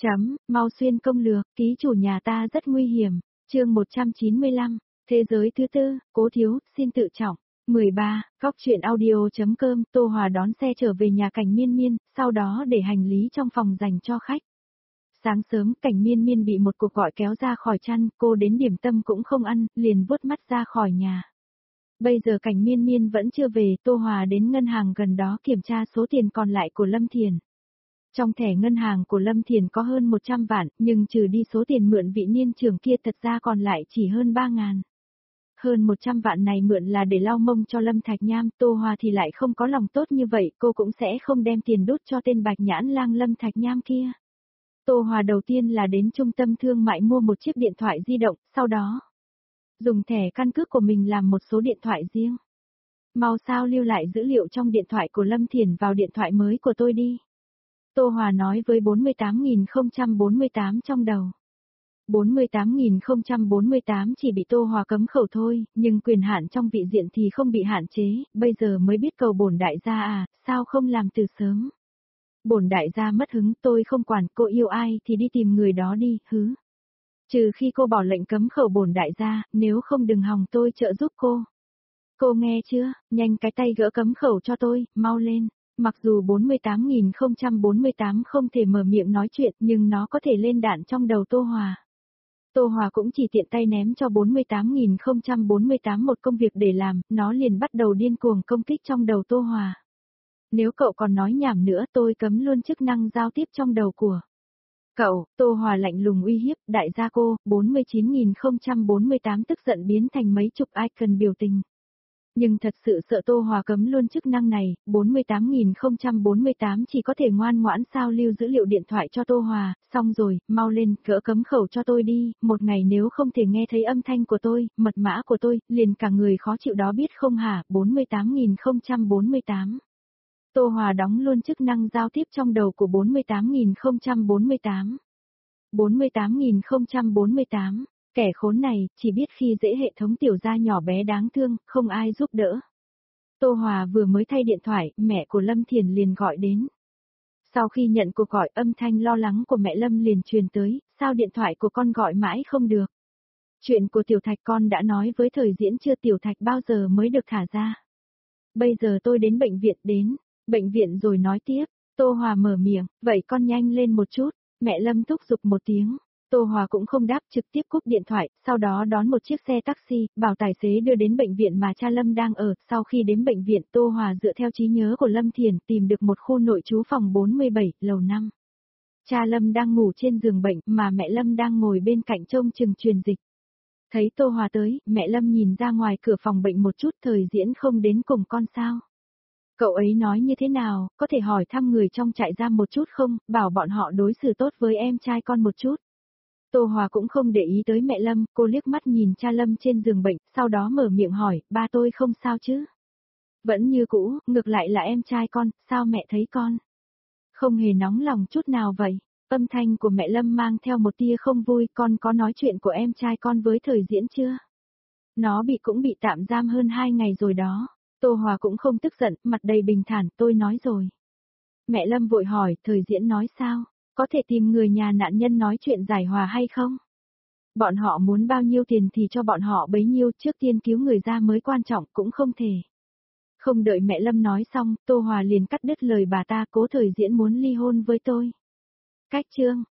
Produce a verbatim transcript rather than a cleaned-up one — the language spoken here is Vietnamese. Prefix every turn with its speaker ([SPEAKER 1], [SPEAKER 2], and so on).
[SPEAKER 1] Chấm, mau xuyên công lược, ký chủ nhà ta rất nguy hiểm. Chương một trăm chín mươi lăm, thế giới thứ tư, Cố Thiếu, xin tự trọng. mười ba, Góc truyện audio.com, Tô Hòa đón xe trở về nhà Cảnh Miên Miên, sau đó để hành lý trong phòng dành cho khách. Sáng sớm, Cảnh Miên Miên bị một cuộc gọi kéo ra khỏi chăn, cô đến điểm tâm cũng không ăn, liền vuốt mắt ra khỏi nhà. Bây giờ Cảnh Miên Miên vẫn chưa về, Tô Hòa đến ngân hàng gần đó kiểm tra số tiền còn lại của Lâm Thiền. Trong thẻ ngân hàng của Lâm Thiền có hơn một trăm vạn, nhưng trừ đi số tiền mượn vị niên trưởng kia thật ra còn lại chỉ hơn ba ngàn. Hơn một trăm vạn này mượn là để lau mông cho Lâm Thạch Nham, Tô Hòa thì lại không có lòng tốt như vậy, cô cũng sẽ không đem tiền đút cho tên bạch nhãn lang Lâm Thạch Nham kia. Tô Hòa đầu tiên là đến trung tâm thương mại mua một chiếc điện thoại di động, sau đó dùng thẻ căn cước của mình làm một số điện thoại riêng. Mau sao lưu lại dữ liệu trong điện thoại của Lâm Thiền vào điện thoại mới của tôi đi. Tô Hòa nói với bốn mươi tám nghìn không trăm bốn mươi tám trong đầu. bốn mươi tám nghìn không trăm bốn mươi tám chỉ bị Tô Hòa cấm khẩu thôi, nhưng quyền hạn trong vị diện thì không bị hạn chế, bây giờ mới biết cầu bổn đại gia à, sao không làm từ sớm. Bổn đại gia mất hứng, tôi không quản, cô yêu ai thì đi tìm người đó đi, hứ. Trừ khi cô bỏ lệnh cấm khẩu bổn đại gia, nếu không đừng hòng tôi trợ giúp cô. Cô nghe chưa, nhanh cái tay gỡ cấm khẩu cho tôi, mau lên. Mặc dù bốn mươi tám nghìn không trăm bốn mươi tám không thể mở miệng nói chuyện nhưng nó có thể lên đạn trong đầu Tô Hòa. Tô Hòa cũng chỉ tiện tay ném cho bốn mươi tám nghìn không trăm bốn mươi tám một công việc để làm, nó liền bắt đầu điên cuồng công kích trong đầu Tô Hòa. Nếu cậu còn nói nhảm nữa tôi cấm luôn chức năng giao tiếp trong đầu của cậu. Tô Hòa lạnh lùng uy hiếp, đại gia cô, bốn mươi chín nghìn không trăm bốn mươi tám tức giận biến thành mấy chục icon biểu tình. Nhưng thật sự sợ Tô Hòa cấm luôn chức năng này, bốn mươi tám nghìn không trăm bốn mươi tám chỉ có thể ngoan ngoãn sao lưu dữ liệu điện thoại cho Tô Hòa, xong rồi, mau lên, gỡ cấm khẩu cho tôi đi, một ngày nếu không thể nghe thấy âm thanh của tôi, mật mã của tôi, liền cả người khó chịu đó biết không hả, bốn mươi tám nghìn không trăm bốn mươi tám. Tô Hòa đóng luôn chức năng giao tiếp trong đầu của bốn mươi tám nghìn không trăm bốn mươi tám. bốn mươi tám nghìn không trăm bốn mươi tám. Kẻ khốn này, chỉ biết khi dễ hệ thống tiểu gia nhỏ bé đáng thương, không ai giúp đỡ. Tô Hòa vừa mới thay điện thoại, mẹ của Lâm Thiền liền gọi đến. Sau khi nhận cuộc gọi, âm thanh lo lắng của mẹ Lâm liền truyền tới, sao điện thoại của con gọi mãi không được. Chuyện của Tiểu Thạch con đã nói với Thời Diễn chưa, Tiểu Thạch bao giờ mới được thả ra. Bây giờ tôi đến bệnh viện đến, bệnh viện rồi nói tiếp. Tô Hòa mở miệng, vậy con nhanh lên một chút, mẹ Lâm thúc giục một tiếng. Tô Hòa cũng không đáp, trực tiếp cúp điện thoại, sau đó đón một chiếc xe taxi, bảo tài xế đưa đến bệnh viện mà cha Lâm đang ở. Sau khi đến bệnh viện, Tô Hòa dựa theo trí nhớ của Lâm Thiền tìm được một khu nội trú phòng bốn mươi bảy, lầu năm. Cha Lâm đang ngủ trên giường bệnh mà mẹ Lâm đang ngồi bên cạnh trông chừng truyền dịch. Thấy Tô Hòa tới, mẹ Lâm nhìn ra ngoài cửa phòng bệnh một chút. Thời Diễn không đến cùng con sao? Cậu ấy nói như thế nào, có thể hỏi thăm người trong trại giam một chút không, bảo bọn họ đối xử tốt với em trai con một chút. Tô Hòa cũng không để ý tới mẹ Lâm, cô liếc mắt nhìn cha Lâm trên giường bệnh, sau đó mở miệng hỏi, ba tôi không sao chứ? Vẫn như cũ, ngược lại là em trai con, sao mẹ thấy con? Không hề nóng lòng chút nào vậy. Âm thanh của mẹ Lâm mang theo một tia không vui, con có nói chuyện của em trai con với Thời Diễn chưa? Nó bị cũng bị tạm giam hơn hai ngày rồi đó. Tô Hòa cũng không tức giận, mặt đầy bình thản, tôi nói rồi. Mẹ Lâm vội hỏi, Thời Diễn nói sao? Có thể tìm người nhà nạn nhân nói chuyện giải hòa hay không? Bọn họ muốn bao nhiêu tiền thì cho bọn họ bấy nhiêu, trước tiên cứu người ra mới quan trọng, cũng không thể. Không đợi mẹ Lâm nói xong, Tô Hòa liền cắt đứt lời bà ta, Cố Thời Diễn muốn ly hôn với tôi. Cách chương,